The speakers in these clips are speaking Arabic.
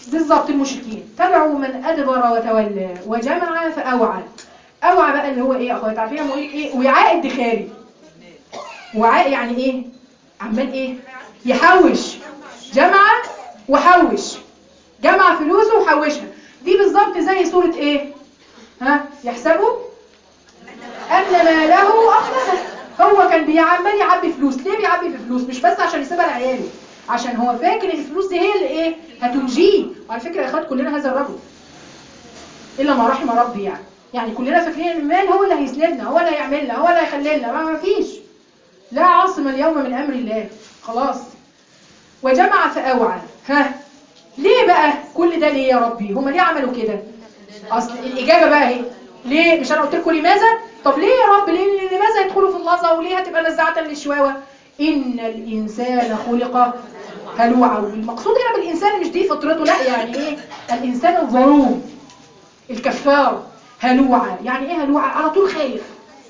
بالظبط المشركين. تدعو من ادبر وتولى وجمع فاوعى. اوعى بقى اللي هو ايه يا اخوات؟ عارفين لما اقول لك ايه؟ وعاء ادخاري. وعاء يعني ايه؟ عمال ايه؟ يحوش. جمع وحوش، جمع فلوسه وحوشها. دي بالظبط زي سورة ايه؟ يحسبوا ان ماله اخلده. هو كان بيعمل يعبي فلوس. ليه بيعبي في فلوس؟ مش بس عشان يسيبها لعياله، عشان هو فاكر ان الفلوس دي هي اللي ايه؟ هتنجيه. وعلى فكره يا اخوات كلنا هذا الرجل الا ما رحم ربي. يعني كلنا فاكرين ان المال هو اللي هيسندنا، هو اللي هيعملنا، هو اللي هيخلينا. ما فيش. لا عاصم اليوم من امر الله. خلاص. وجمع فاوعى. ليه بقى كل ده؟ ليه يا ربي؟ هم ليه عملوا كده؟ اصل الاجابه بقى اهي. ليه؟ مش انا قلت لكم لماذا؟ طب ليه يا رب؟ ليه؟ لماذا يدخلوا في اللظى؟ وليه هتبقى نزعه للشواوه؟ ان الانسان خلق هلوعا. والمقصود هنا بالانسان مش دي فطرته، لا، يعني ايه؟ الانسان الظلوم الكفار. هلوعا يعني ايه هلوعا؟ على طول خايف،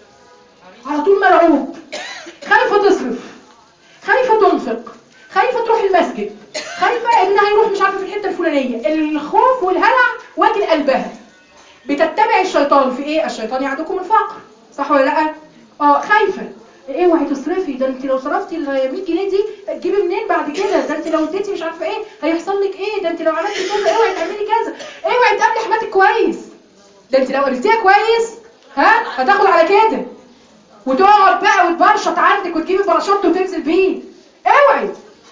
على طول مرعوب، خايفه تصرف، خايفه تنفق، خايفه تروح المسجد، خايفه ابنها يروح مش عارفه في الحته الفلانيه. الخوف والهلع واكل قلبها. بتتبع الشيطان في ايه؟ الشيطان يعدكم الفقر، صح ولا لا؟ خايفه. اوعي تصرفي، ده انت لو صرفتي ال 100 جنيه دي هتجيبي منين بعد كده؟ ده انت لو اديتي مش عارفه ايه هيحصل لك ايه؟ ده انت لو عملتي كذا اوعي تعملي كذا، اوعي تقابلي حماتك كويس، ده انت لو قابلتيها كويس هتاخد على كده، وتقعد بقى وتبرشط عندك وتجيبي برشط وتنزل بيه. اوعي.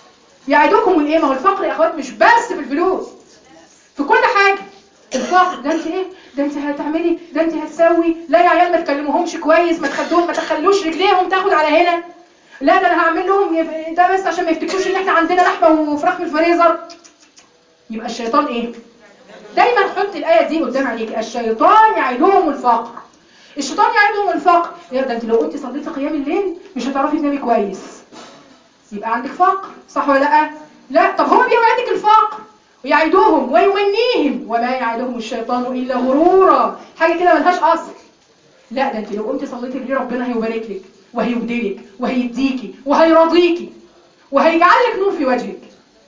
يعدكم الايه؟ ما هو الفقر يا اخوات مش بس في الفلوس، في كل حاجه. الفقر ده انت ايه؟ ده انت هتعملي، ده انت هتسوي، لا يا عيال ما تكلموهمش كويس، ما تخلوش رجليهم تاخد على هنا، لا ده انا هعمل لهم ده بس عشان ما يفتكروش ان احنا عندنا لحمه وفراخ في الفريزر. يبقى الشيطان ايه؟ دايما حط الايه دي قدام عينيك. الشيطان يعدهم الفقر. الشيطان يعدهم الفقر. ده انت لو قلتي صليتي قيام الليل مش هتعرفي تنامي كويس، يبقى عندك فقر، صح ولا لا؟ لا. طب هو بيوعدك الفقر ويعدهم ويمنيهم، وما يعدهم الشيطان الا غرورا. حاجه كده ملهاش اصل. لا، ده انت لو قمتي صليتي الليل ربنا هيبارك لك وهيبدلك وهيديكي وهيرضيكي وهيجعل لك نور في وجهك.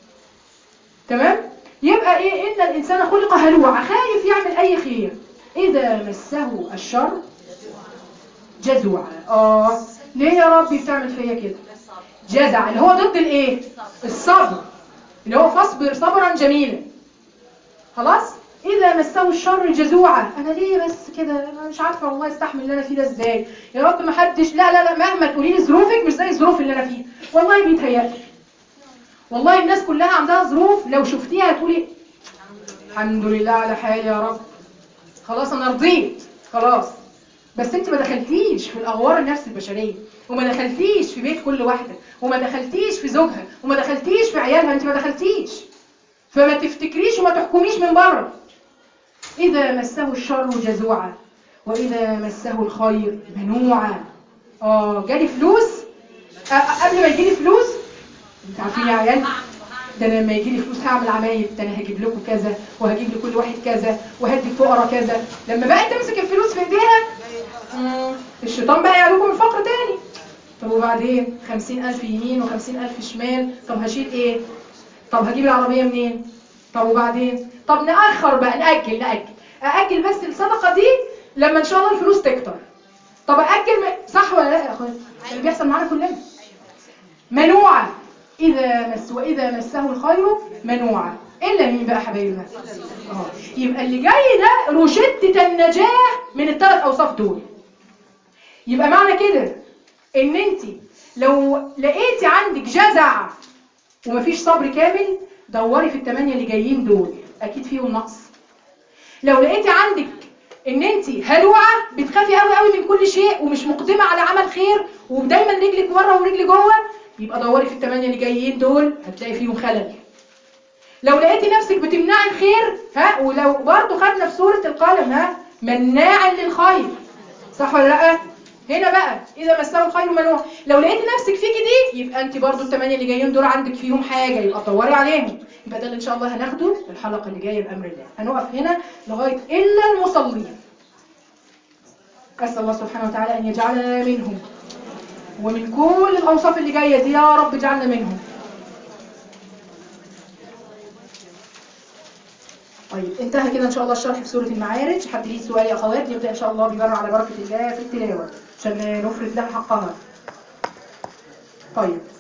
تمام؟ يبقى ايه؟ ان الانسان خلق هلوعا، خايف يعمل اي خير. اذا مسه الشر جزوعا. ليه يا ربي بتعمل فيا كده؟ جزع اللي هو ضد الايه؟ الصبر، اللي هو فاصبر صبرا جميلا. خلاص. اذا مسه الشر جزوعا. انا ليه بس كده؟ انا مش عارفه والله استحمل اللي انا فيه ده ازاي يا رب. ما حدش، لا مهما تقولي لي ظروفك مش زي الظروف اللي انا فيها. والله بيتهيألي، والله الناس كلها عندها ظروف لو شفتيها تقولي الحمد لله على حالي يا رب، خلاص انا رضيت خلاص. بس انت ما دخلتيش في الاغوار النفس البشريه، وما دخلتيش في بيت كل واحده، وما دخلتيش في زوجها، وما دخلتيش في عيالها. انت ما دخلتيش، فما تفتكريش وما تحكميش من بره. اذا مسه الشر جزوعا واذا مسه الخير منوعا. جالي فلوس، قبل ما يجيلي فلوس انت عارفين يا عيال، ده انا لما يجيلي فلوس هعمل عمايل، ده انا هجيب لكم كذا وهجيب لكل واحد كذا وهدي الفقراء كذا. لما بقى تمسك الفلوس في ايديها الشيطان بقى يعلوكم الفقر تاني. طب وبعدين 50,000 يمين و50,000 شمال، طب هشيل ايه؟ طب هجيب العربية منين؟ طب وبعدين؟ طب نأخر بقى، أأجل بس الصدقة دي لما إن شاء الله الفلوس تكتر. طب أأجل صح ولا لا يا أخوان؟ اللي بيحصل معانا كلنا. منوعة. وإذا مسه الخير منوعة. إلا مين بقى حبايبنا؟ يبقى اللي جاي ده روشتة النجاة من الثلاث أوصاف دول. يبقى معنى كده إن أنت لو لقيتي عندك جزع ومفيش صبر كامل، دوري في الثمانية اللي جايين دول، اكيد فيهم نقص. لو لقيتي عندك ان انت هلوعه بتخافي قوي قوي من كل شيء ومش مقدمه على عمل خير ودايما رجلك بره ورجلك جوه، يبقى دوري في الثمانية اللي جايين دول، هتلاقي فيهم خلل. لو لقيتي نفسك بتمنعي الخير ولو برضو خدنا في سوره القلم مناع للخير، صح ولا لا؟ هنا بقى اذا مسه الخير منوع. لو لقيتي نفسك فيكي دي، يبقى انت برضو الثمانية اللي جايين دول عندك فيهم حاجه، يبقى تدوري عليهم. يبقى ده اللي ان شاء الله هناخده في الحلقه اللي جايه بامر الله. هنقف هنا لغايه الا المصلين. اسال الله سبحانه وتعالى ان يجعلنا منهم، ومن كل الاوصاف اللي جايه دي يا رب اجعلنا منهم. طيب انتهى كده ان شاء الله الشرح في سورة المعارج. حد ليه سؤال يا اخوات؟ نبدأ ان شاء الله ببر على بركة الله في التلاوة عشان نفرد لها حقها. طيب